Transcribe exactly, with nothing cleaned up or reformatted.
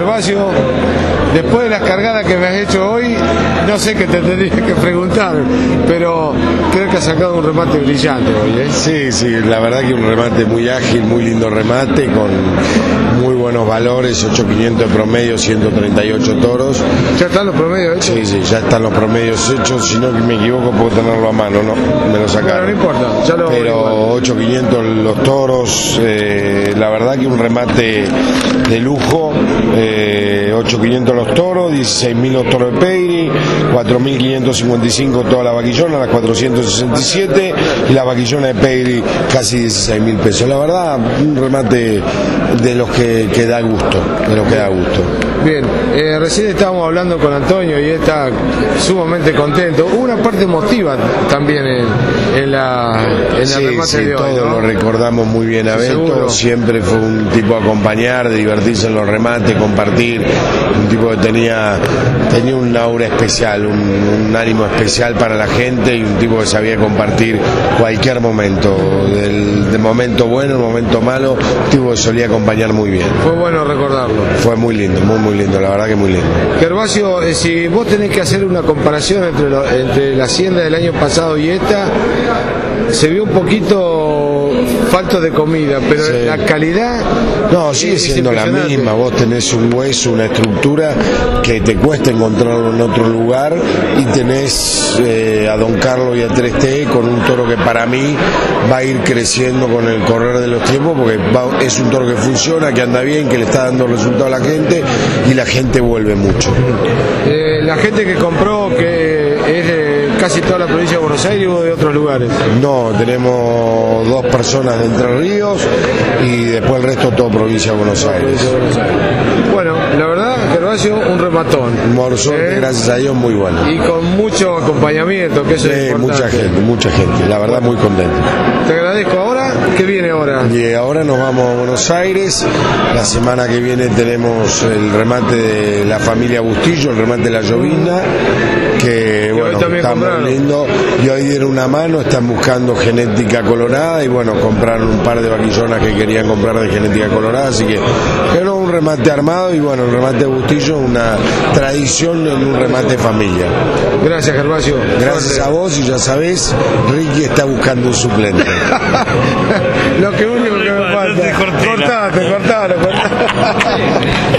Gervasio, después de las cargadas que me has hecho hoy, no sé qué te tendría que preguntar, pero creo que has sacado un remate brillante hoy, ¿eh? Sí, sí, la verdad que un remate muy ágil, muy lindo remate, con muy buenos valores, ocho mil quinientos de promedio, ciento treinta y ocho toros. ¿Ya están los promedios hechos? Sí, sí, ya están los promedios hechos, si no me equivoco puedo tenerlo a mano, no, me lo sacaron. Bueno, no importa, ya lo pero ocho mil quinientos los toros, eh, la verdad que un remate de lujo, eh, ocho mil quinientos los toros, dieciséis mil los toros de Peyri, cuatro mil quinientos cincuenta y cinco toda la vaquillona, las cuatrocientos sesenta y siete, y la vaquillona de Peyri casi dieciséis mil pesos. La verdad, un remate de los que, que da gusto, de los que da gusto. Bien, eh, recién estábamos hablando con Antonio y está sumamente contento. Hubo una parte emotiva también en, en la en sí, el remate sí, de hoy, todos ¿no? lo recordamos muy bien a Beto. Seguro. Siempre fue un tipo a acompañar, de divertirse en los remates, compartir, un tipo que tenía tenía un aura especial, un, un ánimo especial para la gente y un tipo que sabía compartir cualquier momento, del, del momento bueno, el momento malo, un tipo que solía acompañar muy bien. Fue bueno recordarlo. Fue muy lindo, muy muy lindo, la verdad que muy lindo. Gervasio, eh, si vos tenés que hacer una comparación entre, lo, entre la hacienda del año pasado y esta, se vio un poquito falto de comida, pero sí. La calidad... No, sigue siendo la misma. Vos tenés un hueso, una estructura que te cuesta encontrarlo en otro lugar, y tenés eh, a Don Carlos y a tres T con un toro que para mí va a ir creciendo con el correr de los tiempos, porque va, es un toro que funciona, que anda bien, que le está dando resultado a la gente, y la gente vuelve mucho. Eh, la gente que compró, que es de casi toda la provincia de Buenos Aires o de otros lugares. No, tenemos dos personas de Entre Ríos y después el resto todo provincia de Buenos Aires. Bueno, la verdad, Gervasio, un rematón. Un morzón, ¿eh? Gracias a Dios, muy bueno. Y con mucho acompañamiento, que eso sí, es importante. Mucha gente, mucha gente, la verdad muy contento. Te agradezco. Ahora, ¿qué viene ahora? Y ahora nos vamos a Buenos Aires. La semana que viene tenemos el remate de la familia Bustillo, el remate de la Llovina, que bueno, está muy lindo. Y hoy dieron una mano, están buscando genética colorada, y bueno, compraron un par de vaquillonas que querían comprar de genética colorada, así que era un remate armado, y bueno, el remate de Bustillo, una tradición en un remate de familia. Gracias, Gervasio. Gracias Suerte. A vos, y ya sabés, Ricky está buscando un suplente. Lo que único que me falta. Cortate, cortalo, cortalo.